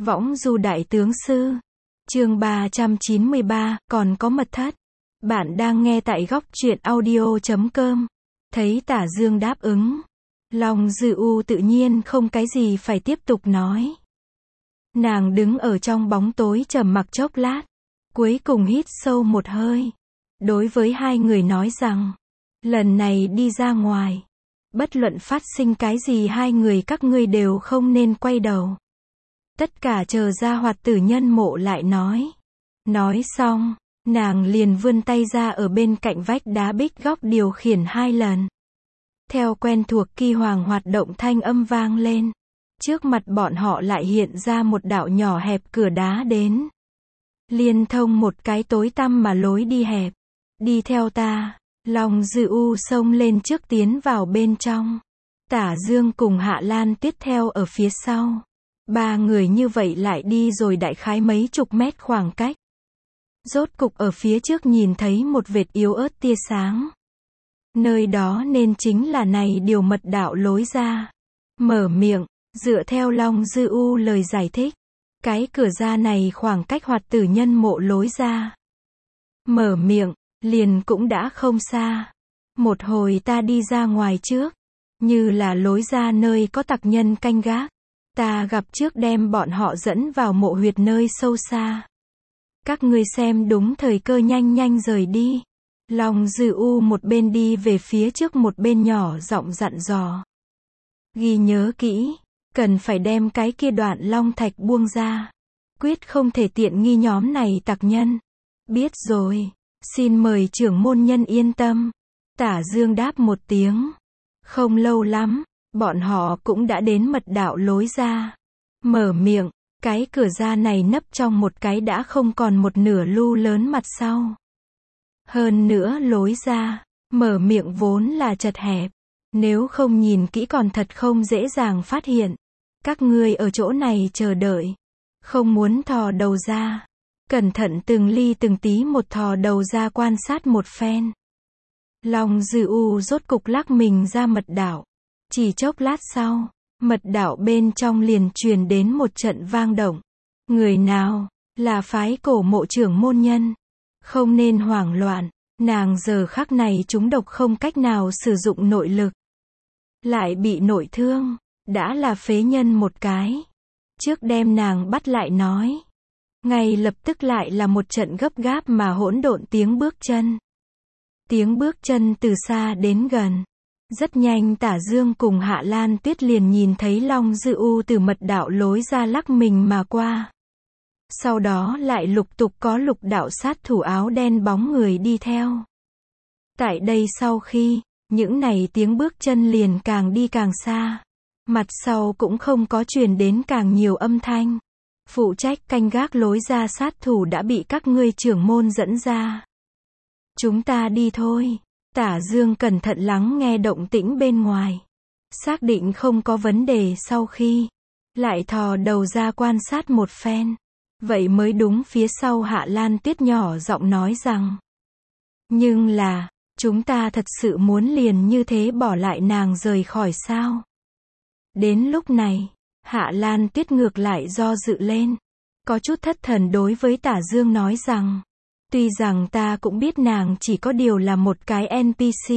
Võng du đại tướng sư. Chương 393, còn có mật thất. Bạn đang nghe tại góc truyện audio.com. Thấy Tả Dương đáp ứng, Long Dư U tự nhiên không cái gì phải tiếp tục nói. Nàng đứng ở trong bóng tối trầm mặc chốc lát, cuối cùng hít sâu một hơi. Đối với hai người nói rằng, lần này đi ra ngoài, bất luận phát sinh cái gì hai người các ngươi đều không nên quay đầu. Tất cả chờ ra Hoạt Tử Nhân Mộ lại nói. Nói xong, nàng liền vươn tay ra ở bên cạnh vách đá bích góc điều khiển 2 lần. Theo quen thuộc kỳ hoàng hoạt động thanh âm vang lên. Trước mặt bọn họ lại hiện ra một đạo nhỏ hẹp cửa đá đến. Liên thông một cái tối tăm mà lối đi hẹp. Đi theo ta. Long Dư U xông lên trước tiến vào bên trong. Tả Dương cùng Hạ Lan Tuyết theo ở phía sau. 3 người như vậy lại đi rồi đại khái mấy chục mét khoảng cách. Rốt cục ở phía trước nhìn thấy một vệt yếu ớt tia sáng. Nơi đó nên chính là này điều mật đạo lối ra. Mở miệng, dựa theo Long Dư U lời giải thích. Cái cửa ra này khoảng cách Hoạt Tử Nhân Mộ lối ra. Mở miệng, liền cũng đã không xa. Một hồi ta đi ra ngoài trước. Như là lối ra nơi có tặc nhân canh gác. Ta gặp trước đem bọn họ dẫn vào mộ huyệt nơi sâu xa. Các ngươi xem đúng thời cơ nhanh nhanh rời đi. Long Dư U một bên đi về phía trước một bên nhỏ giọng dặn dò. Ghi nhớ kỹ, cần phải đem cái kia đoạn long thạch buông ra. Quyết không thể tiện nghi nhóm này tặc nhân. Biết rồi, xin mời trưởng môn nhân yên tâm. Tả Dương đáp một tiếng. Không lâu lắm, bọn họ cũng đã đến mật đạo lối ra. Mở miệng, cái cửa ra này nấp trong một cái đã không còn một nửa lu lớn mặt sau. Hơn nữa lối ra, mở miệng vốn là chật hẹp. Nếu không nhìn kỹ còn thật không dễ dàng phát hiện. Các ngươi ở chỗ này chờ đợi. Không muốn thò đầu ra. Cẩn thận từng ly từng tí một thò đầu ra quan sát một phen. Long Dư U rốt cục lắc mình ra mật đạo. Chỉ chốc lát sau, mật đạo bên trong liền truyền đến một trận vang động. Người nào? Là phái cổ mộ trưởng môn nhân. Không nên hoảng loạn, nàng giờ khắc này trúng độc không cách nào sử dụng nội lực. Lại bị nội thương, đã là phế nhân một cái. Trước đem nàng bắt lại nói. Ngay lập tức lại là một trận gấp gáp mà hỗn độn tiếng bước chân. Tiếng bước chân từ xa đến gần. Rất nhanh Tả Dương cùng Hạ Lan Tuyết liền nhìn thấy Long Dư U từ mật đạo lối ra lắc mình mà qua. Sau đó lại lục tục có lục đạo sát thủ áo đen bóng người đi theo. Tại đây sau khi, những này tiếng bước chân liền càng đi càng xa. Mặt sau cũng không có truyền đến càng nhiều âm thanh. Phụ trách canh gác lối ra sát thủ đã bị các ngươi trưởng môn dẫn ra. Chúng ta đi thôi. Tả Dương cẩn thận lắng nghe động tĩnh bên ngoài. Xác định không có vấn đề sau khi. Lại thò đầu ra quan sát một phen. Vậy mới đúng phía sau Hạ Lan Tuyết nhỏ giọng nói rằng. Nhưng là, chúng ta thật sự muốn liền như thế bỏ lại nàng rời khỏi sao? Đến lúc này, Hạ Lan Tuyết ngược lại do dự lên. Có chút thất thần đối với Tả Dương nói rằng. Tuy rằng ta cũng biết nàng chỉ có điều là một cái NPC.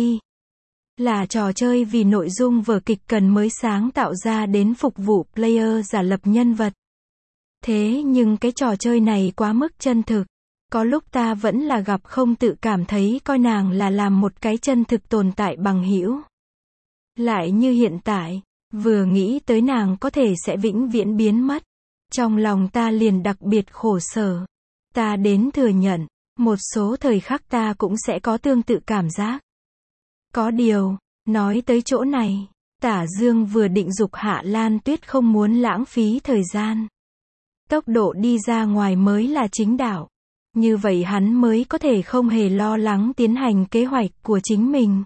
Là trò chơi vì nội dung vở kịch cần mới sáng tạo ra đến phục vụ player giả lập nhân vật. Thế nhưng cái trò chơi này quá mức chân thực. Có lúc ta vẫn là gặp không tự cảm thấy coi nàng là làm một cái chân thực tồn tại bằng hữu. Lại như hiện tại, vừa nghĩ tới nàng có thể sẽ vĩnh viễn biến mất. Trong lòng ta liền đặc biệt khổ sở. Ta đến thừa nhận. Một số thời khắc ta cũng sẽ có tương tự cảm giác. Có điều, nói tới chỗ này, Tả Dương vừa định giục Hạ Lan Tuyết không muốn lãng phí thời gian. Tốc độ đi ra ngoài mới là chính đạo. Như vậy hắn mới có thể không hề lo lắng tiến hành kế hoạch của chính mình.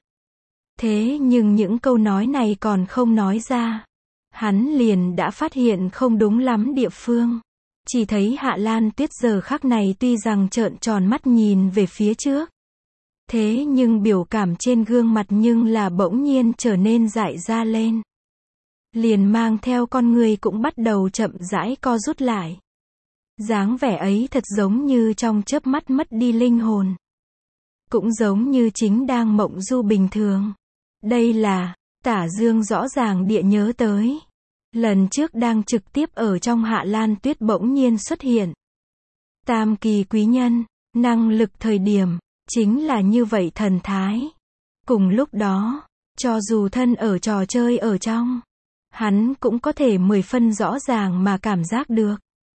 Thế nhưng những câu nói này còn không nói ra. Hắn liền đã phát hiện không đúng lắm địa phương. Chỉ thấy Hạ Lan Tuyết giờ khắc này tuy rằng trợn tròn mắt nhìn về phía trước. Thế nhưng biểu cảm trên gương mặt nhưng là bỗng nhiên trở nên dại ra lên. liền mang theo con người cũng bắt đầu chậm rãi co rút lại. Dáng vẻ ấy thật giống như trong chớp mắt mất đi linh hồn. Cũng giống như chính đang mộng du bình thường. Đây là, Tả Dương rõ ràng địa nhớ tới. Lần trước đang trực tiếp ở trong Hạ Lan Tuyết bỗng nhiên xuất hiện. Tam kỳ quý nhân, năng lực thời điểm, chính là như vậy thần thái. Cùng lúc đó, cho dù thân ở trò chơi ở trong, hắn cũng có thể 10 phân rõ ràng mà cảm giác được.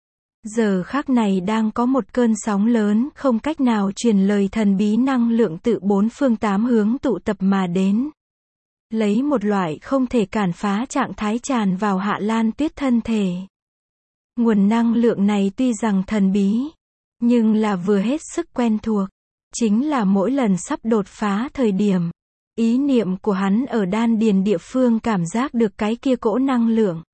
Giờ khắc này đang có một cơn sóng lớn không cách nào truyền lời thần bí năng lượng tự bốn phương tám hướng tụ tập mà đến. Lấy một loại không thể cản phá trạng thái tràn vào Hạ Lan Tuyết thân thể. Nguồn năng lượng này tuy rằng thần bí, nhưng là vừa hết sức quen thuộc. Chính là mỗi lần sắp đột phá thời điểm, ý niệm của hắn ở đan điền địa phương cảm giác được cái kia cỗ năng lượng.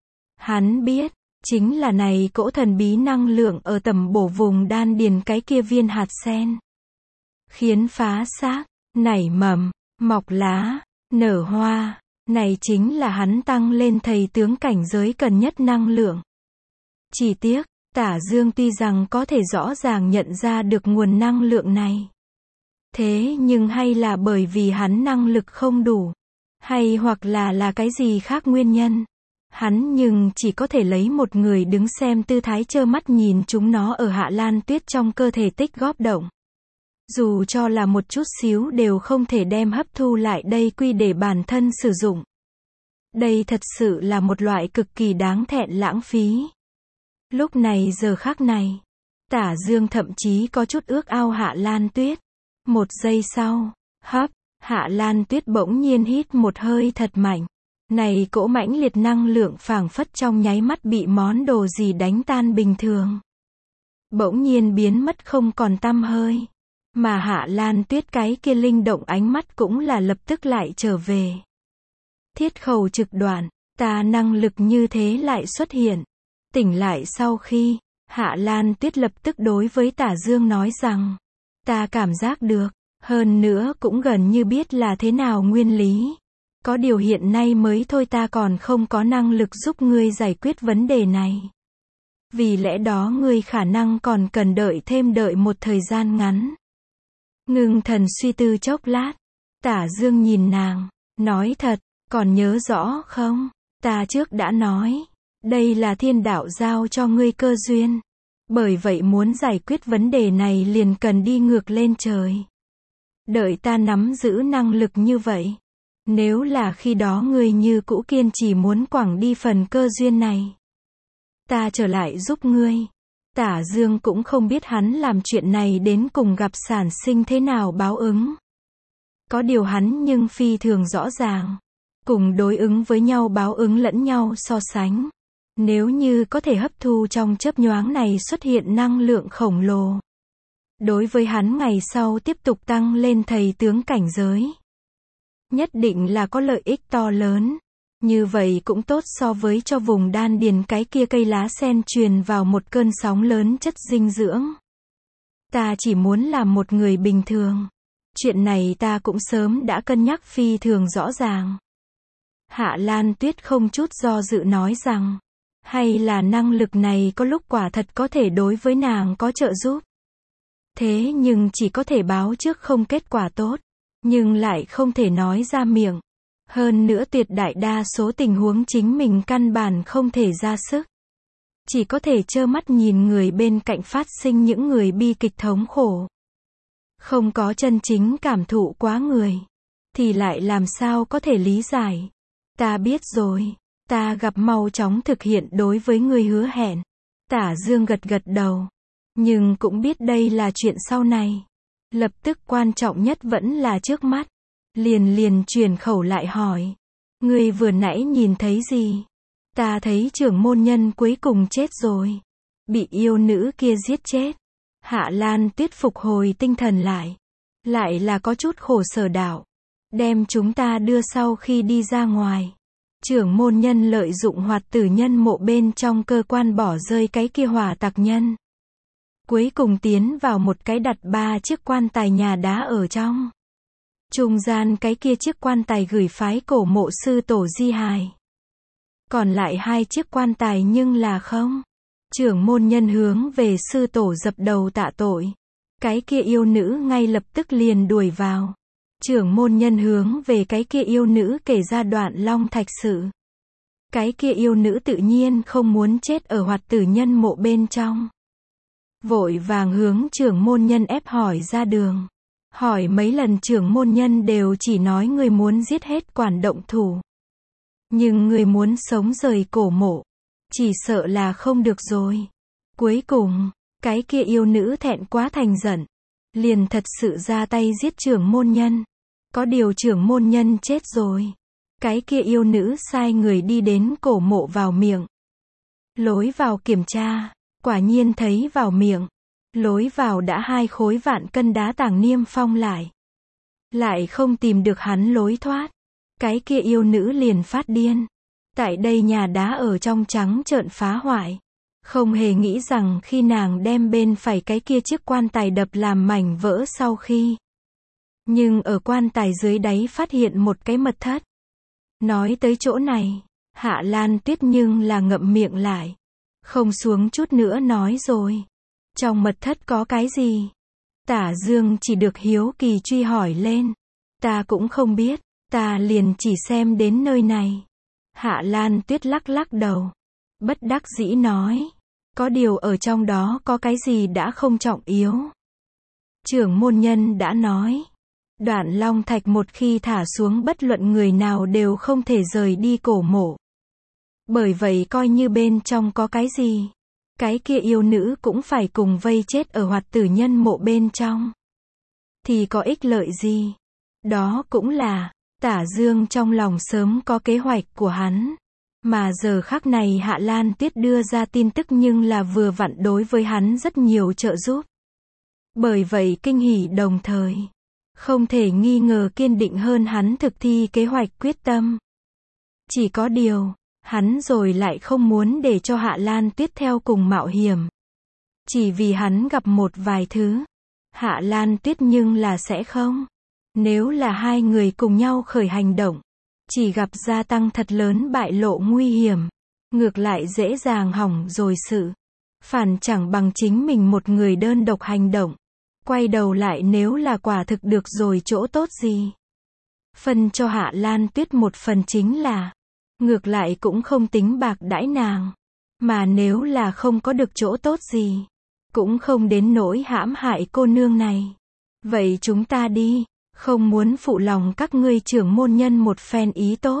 Hắn biết, chính là này cỗ thần bí năng lượng ở tầm bổ vùng đan điền cái kia viên hạt sen. Khiến phá xác, nảy mầm, mọc lá, nở hoa, này chính là hắn tăng lên thầy tướng cảnh giới cần nhất năng lượng. Chỉ tiếc, Tả Dương tuy rằng có thể rõ ràng nhận ra được nguồn năng lượng này. Thế nhưng hay là bởi vì hắn năng lực không đủ, hay hoặc là cái gì khác nguyên nhân. Hắn nhưng chỉ có thể lấy một người đứng xem tư thái trơ mắt nhìn chúng nó ở Hạ Lan Tuyết trong cơ thể tích góp động. Dù cho là một chút xíu đều không thể đem hấp thu lại đây quy để bản thân sử dụng. Đây thật sự là một loại cực kỳ đáng thẹn lãng phí. Lúc này giờ khắc này, Tả Dương thậm chí có chút ước ao Hạ Lan Tuyết. Một giây sau, Hạ Lan Tuyết bỗng nhiên hít một hơi thật mạnh. Này cỗ mãnh liệt năng lượng phảng phất trong nháy mắt bị món đồ gì đánh tan bình thường. Bỗng nhiên biến mất không còn tăm hơi. Mà Hạ Lan Tuyết cái kia linh động ánh mắt cũng là lập tức lại trở về. Thiết khẩu trực đoạn, ta năng lực như thế lại xuất hiện. Tỉnh lại sau khi, Hạ Lan Tuyết lập tức đối với Tả Dương nói rằng, ta cảm giác được, hơn nữa cũng gần như biết là thế nào nguyên lý. Có điều hiện nay mới thôi ta còn không có năng lực giúp ngươi giải quyết vấn đề này. Vì lẽ đó ngươi khả năng còn cần đợi một thời gian ngắn. Ngưng thần suy tư chốc lát, Tả Dương nhìn nàng, nói thật, còn nhớ rõ không? Ta trước đã nói, đây là thiên đạo giao cho ngươi cơ duyên. Bởi vậy muốn giải quyết vấn đề này liền cần đi ngược lên trời. Đợi ta nắm giữ năng lực như vậy. Nếu là khi đó ngươi như cũ kiên trì muốn quẳng đi phần cơ duyên này, ta trở lại giúp ngươi. Tả Dương cũng không biết hắn làm chuyện này đến cùng gặp sản sinh thế nào báo ứng. Có điều hắn nhưng phi thường rõ ràng. Cùng đối ứng với nhau báo ứng lẫn nhau so sánh. Nếu như có thể hấp thu trong chớp nhoáng này xuất hiện năng lượng khổng lồ. Đối với hắn ngày sau tiếp tục tăng lên thầy tướng cảnh giới. Nhất định là có lợi ích to lớn. Như vậy cũng tốt so với cho vùng đan điền cái kia cây lá sen truyền vào một cơn sóng lớn chất dinh dưỡng. Ta chỉ muốn làm một người bình thường. Chuyện này ta cũng sớm đã cân nhắc phi thường rõ ràng. Hạ Lan Tuyết không chút do dự nói rằng, hay là năng lực này có lúc quả thật có thể đối với nàng có trợ giúp. Thế nhưng chỉ có thể báo trước không kết quả tốt, nhưng lại không thể nói ra miệng. Hơn nữa tuyệt đại đa số tình huống chính mình căn bản không thể ra sức. Chỉ có thể trơ mắt nhìn người bên cạnh phát sinh những người bi kịch thống khổ. Không có chân chính cảm thụ quá người, thì lại làm sao có thể lý giải. Ta biết rồi, ta gặp mau chóng thực hiện đối với người hứa hẹn. Tả Dương gật gật đầu, nhưng cũng biết đây là chuyện sau này. Lập tức quan trọng nhất vẫn là trước mắt. Liền truyền khẩu lại hỏi. Ngươi vừa nãy nhìn thấy gì? Ta thấy trưởng môn nhân cuối cùng chết rồi. Bị yêu nữ kia giết chết. Hạ Lan Tuyết phục hồi tinh thần lại. Lại là có chút khổ sở đạo. Đem chúng ta đưa sau khi đi ra ngoài. Trưởng môn nhân lợi dụng hoạt tử nhân mộ bên trong cơ quan bỏ rơi cái kia hỏa tặc nhân. Cuối cùng tiến vào một cái đặt 3 chiếc quan tài nhà đá ở trong. Trung gian cái kia chiếc quan tài gửi phái cổ mộ sư tổ di hài. Còn lại 2 chiếc quan tài nhưng là không. Trưởng môn nhân hướng về sư tổ dập đầu tạ tội. Cái kia yêu nữ ngay lập tức liền đuổi vào. Trưởng môn nhân hướng về cái kia yêu nữ kể ra đoạn long thạch sự. Cái kia yêu nữ tự nhiên không muốn chết ở Hoạt Tử Nhân mộ bên trong. Vội vàng hướng trưởng môn nhân ép hỏi ra đường. Hỏi mấy lần trưởng môn nhân đều chỉ nói người muốn giết hết quản động thủ. Nhưng người muốn sống rời cổ mộ. Chỉ sợ là không được rồi. Cuối cùng, cái kia yêu nữ thẹn quá thành giận. Liền thật sự ra tay giết trưởng môn nhân. Có điều trưởng môn nhân chết rồi. Cái kia yêu nữ sai người đi đến cổ mộ vào miệng. Lối vào kiểm tra, quả nhiên thấy vào miệng. Lối vào đã 2 khối vạn cân đá tảng niêm phong lại. Lại không tìm được hắn lối thoát. Cái kia yêu nữ liền phát điên. Tại đây nhà đá ở trong trắng trợn phá hoại. Không hề nghĩ rằng khi nàng đem bên phải cái kia chiếc quan tài đập làm mảnh vỡ sau khi. Nhưng ở quan tài dưới đáy phát hiện một cái mật thất. Nói tới chỗ này, Hạ Lan Tuyết nhưng là ngậm miệng lại. Không xuống chút nữa nói rồi. Trong mật thất có cái gì? Tả Dương chỉ được hiếu kỳ truy hỏi lên. Ta cũng không biết, ta liền chỉ xem đến nơi này. Hạ Lan Tuyết lắc lắc đầu. Bất đắc dĩ nói. Có điều ở trong đó có cái gì đã không trọng yếu. Trưởng môn nhân đã nói. Đoạn long thạch một khi thả xuống bất luận người nào đều không thể rời đi cổ mộ. Bởi vậy coi như bên trong có cái gì. Cái kia yêu nữ cũng phải cùng vây chết ở Hoạt Tử Nhân mộ bên trong. Thì có ích lợi gì? Đó cũng là, Tả Dương trong lòng sớm có kế hoạch của hắn. Mà giờ khắc này Hạ Lan Tuyết đưa ra tin tức nhưng là vừa vặn đối với hắn rất nhiều trợ giúp. Bởi vậy kinh hỉ đồng thời. Không thể nghi ngờ kiên định hơn hắn thực thi kế hoạch quyết tâm. Chỉ có điều, hắn rồi lại không muốn để cho Hạ Lan Tuyết theo cùng mạo hiểm. Chỉ vì hắn gặp một vài thứ. Hạ Lan Tuyết nhưng là sẽ không. Nếu là 2 người cùng nhau khởi hành động. Chỉ gặp gia tăng thật lớn bại lộ nguy hiểm. Ngược lại dễ dàng hỏng rồi sự. Phản chẳng bằng chính mình một người đơn độc hành động. Quay đầu lại nếu là quả thực được rồi chỗ tốt gì. Phân cho Hạ Lan Tuyết một phần chính là. Ngược lại cũng không tính bạc đãi nàng. Mà nếu là không có được chỗ tốt gì. Cũng không đến nỗi hãm hại cô nương này. Vậy chúng ta đi. Không muốn phụ lòng các ngươi trưởng môn nhân một phen ý tốt.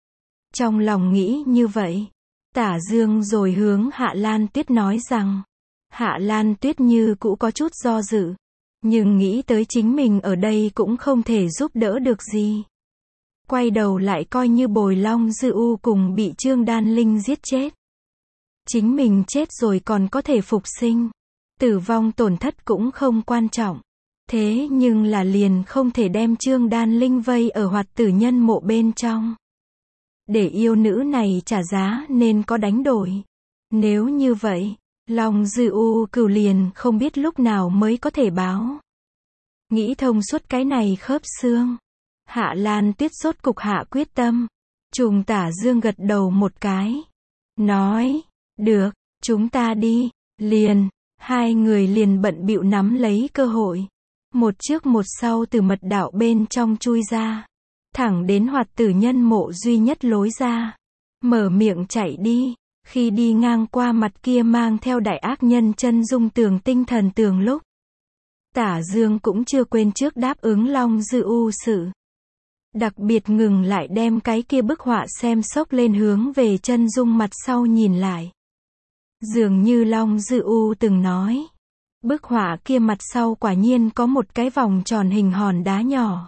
Trong lòng nghĩ như vậy. Tả Dương rồi hướng Hạ Lan Tuyết nói rằng. Hạ Lan Tuyết như cũ có chút do dự. Nhưng nghĩ tới chính mình ở đây cũng không thể giúp đỡ được gì. Quay đầu lại coi như Bồi Long Dư U cùng bị Trương Đan Linh giết chết. Chính mình chết rồi còn có thể phục sinh. Tử vong tổn thất cũng không quan trọng. Thế nhưng là liền không thể đem Trương Đan Linh vây ở Hoạt Tử Nhân mộ bên trong. Để yêu nữ này trả giá nên có đánh đổi. Nếu như vậy, Long Dư U Cửu liền không biết lúc nào mới có thể báo. Nghĩ thông suốt cái này khớp xương. Hạ Lan Tuyết rốt cục hạ quyết tâm. Trùng Tả Dương gật đầu một cái. Nói, được, chúng ta đi, liền. 2 người liền bận bịu nắm lấy cơ hội. Một trước một sau từ mật đạo bên trong chui ra. Thẳng đến Hoạt Tử Nhân mộ duy nhất lối ra. Mở miệng chạy đi. Khi đi ngang qua mặt kia mang theo đại ác nhân chân dung tường tinh thần tường lúc. Tả Dương cũng chưa quên trước đáp ứng Long Dư U sự. Đặc biệt ngừng lại đem cái kia bức họa xem sốc lên hướng về chân dung mặt sau nhìn lại. Dường như Long Dư U từng nói. Bức họa kia mặt sau quả nhiên có một cái vòng tròn hình hòn đá nhỏ.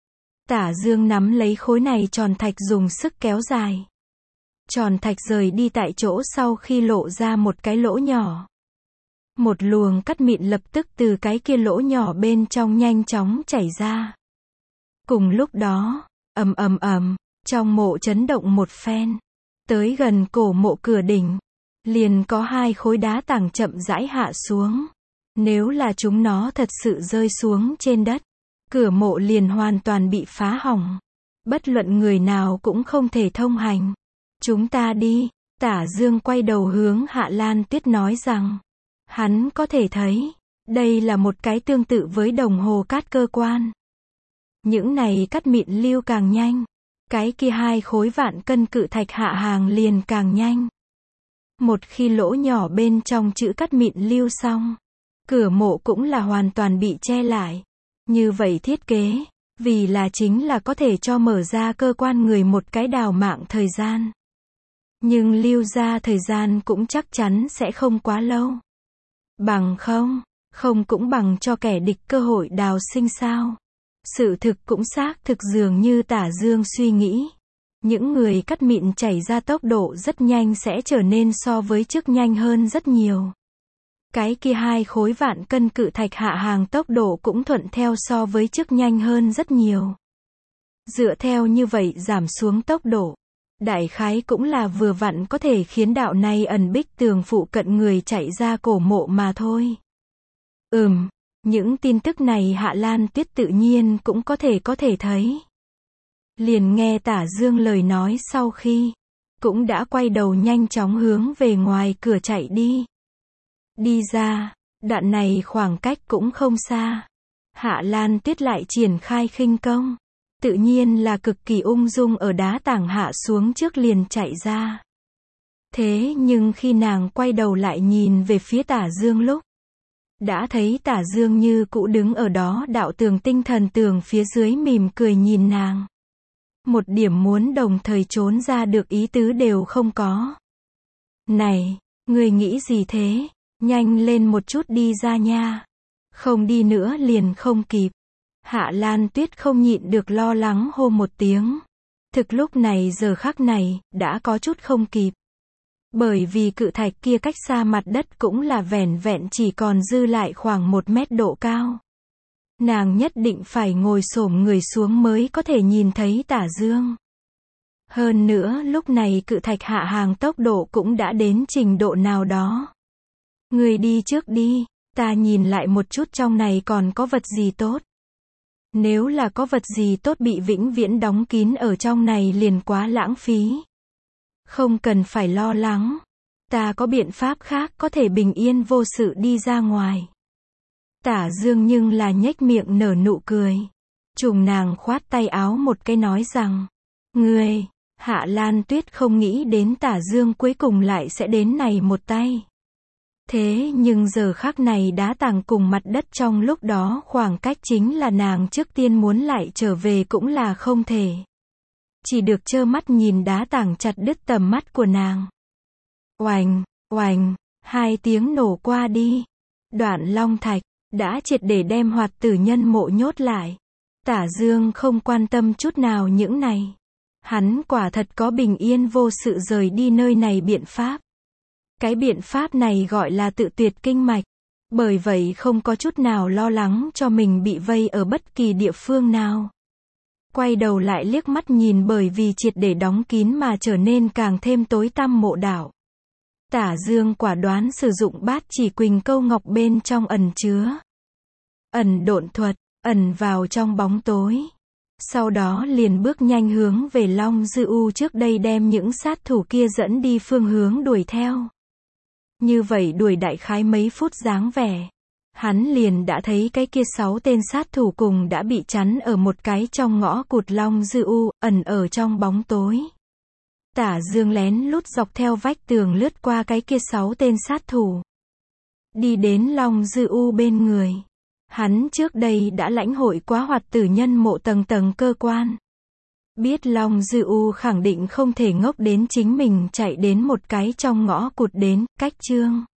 Tả Dương nắm lấy khối này tròn thạch dùng sức kéo dài. Tròn thạch rời đi tại chỗ sau khi lộ ra một cái lỗ nhỏ. Một luồng cắt mịn lập tức từ cái kia lỗ nhỏ bên trong nhanh chóng chảy ra. Cùng lúc đó, ầm ầm ầm, trong mộ chấn động một phen. Tới gần cổ mộ cửa đỉnh, liền có 2 khối đá tảng chậm rãi hạ xuống. Nếu là chúng nó thật sự rơi xuống trên đất, cửa mộ liền hoàn toàn bị phá hỏng. Bất luận người nào cũng không thể thông hành. Chúng ta đi. Tả Dương quay đầu hướng Hạ Lan Tuyết nói rằng, hắn có thể thấy, đây là một cái tương tự với đồng hồ cát cơ quan. Những này cắt mịn lưu càng nhanh, cái kia 2 khối vạn cân cự thạch hạ hàng liền càng nhanh. Một khi lỗ nhỏ bên trong chữ cắt mịn lưu xong, cửa mộ cũng là hoàn toàn bị che lại. Như vậy thiết kế, vì là chính là có thể cho mở ra cơ quan người một cái đào mạng thời gian. Nhưng lưu ra thời gian cũng chắc chắn sẽ không quá lâu. Bằng không cũng bằng cho kẻ địch cơ hội đào sinh sao. Sự thực cũng xác thực dường như Tả Dương suy nghĩ. Những người cắt mịn chảy ra tốc độ rất nhanh sẽ trở nên so với trước nhanh hơn rất nhiều. Cái kia 2 khối vạn cân cự thạch hạ hàng tốc độ cũng thuận theo so với trước nhanh hơn rất nhiều. Dựa theo như vậy giảm xuống tốc độ, đại khái cũng là vừa vặn có thể khiến đạo này ẩn bích tường phụ cận người chạy ra cổ mộ mà thôi. Những tin tức này Hạ Lan Tuyết tự nhiên cũng có thể thấy. Liền nghe Tả Dương lời nói sau khi, cũng đã quay đầu nhanh chóng hướng về ngoài cửa chạy đi. Đi ra, đoạn này khoảng cách cũng không xa. Hạ Lan Tuyết lại triển khai khinh công. Tự nhiên là cực kỳ ung dung ở đá tảng hạ xuống trước liền chạy ra. Thế nhưng khi nàng quay đầu lại nhìn về phía Tả Dương lúc, đã thấy Tả Dương như cũ đứng ở đó đạo tường tinh thần tường phía dưới mỉm cười nhìn nàng. Một điểm muốn đồng thời trốn ra được ý tứ đều không có. Này, ngươi nghĩ gì thế? Nhanh lên một chút đi ra nha. Không đi nữa liền không kịp. Hạ Lan Tuyết không nhịn được lo lắng hô một tiếng. Thực lúc này giờ khắc này, đã có chút không kịp. Bởi vì cự thạch kia cách xa mặt đất cũng là vẻn vẹn chỉ còn dư lại khoảng 1 mét độ cao. Nàng nhất định phải ngồi xổm người xuống mới có thể nhìn thấy Tả Dương. Hơn nữa lúc này cự thạch hạ hàng tốc độ cũng đã đến trình độ nào đó. Người đi trước đi, ta nhìn lại một chút trong này còn có vật gì tốt. Nếu là có vật gì tốt bị vĩnh viễn đóng kín ở trong này liền quá lãng phí. Không cần phải lo lắng. Ta có biện pháp khác có thể bình yên vô sự đi ra ngoài. Tả Dương nhưng là nhếch miệng nở nụ cười. Trùng nàng khoát tay áo một cái nói rằng, ngươi, Hạ Lan Tuyết không nghĩ đến Tả Dương cuối cùng lại sẽ đến này một tay. Thế nhưng giờ khắc này đá tảng cùng mặt đất trong lúc đó khoảng cách chính là nàng trước tiên muốn lại trở về cũng là không thể. Chỉ được trơ mắt nhìn đá tảng chặt đứt tầm mắt của nàng. Oành, oành, 2 tiếng nổ qua đi. Đoạn long thạch, đã triệt để đem Hoạt Tử Nhân mộ nhốt lại. Tả Dương không quan tâm chút nào những này. Hắn quả thật có bình yên vô sự rời đi nơi này biện pháp. Cái biện pháp này gọi là tự tuyệt kinh mạch. Bởi vậy không có chút nào lo lắng cho mình bị vây ở bất kỳ địa phương nào. Quay đầu lại liếc mắt nhìn bởi vì triệt để đóng kín mà trở nên càng thêm tối tăm mộ đảo. Tả Dương quả đoán sử dụng Bát Chỉ Quỳnh Câu Ngọc bên trong ẩn chứa ẩn độn thuật, ẩn vào trong bóng tối. Sau đó liền bước nhanh hướng về Long Dư U trước đây đem những sát thủ kia dẫn đi phương hướng đuổi theo. Như vậy đuổi đại khái mấy phút dáng vẻ. Hắn liền đã thấy cái kia 6 tên sát thủ cùng đã bị chắn ở một cái trong ngõ cụt Long Dư U, ẩn ở trong bóng tối. Tả Dương lén lút dọc theo vách tường lướt qua cái kia 6 tên sát thủ. Đi đến Long Dư U bên người. Hắn trước đây đã lãnh hội quá Hoạt Tử Nhân mộ tầng tầng cơ quan. Biết Long Dư U khẳng định không thể ngốc đến chính mình chạy đến một cái trong ngõ cụt đến, cách Trương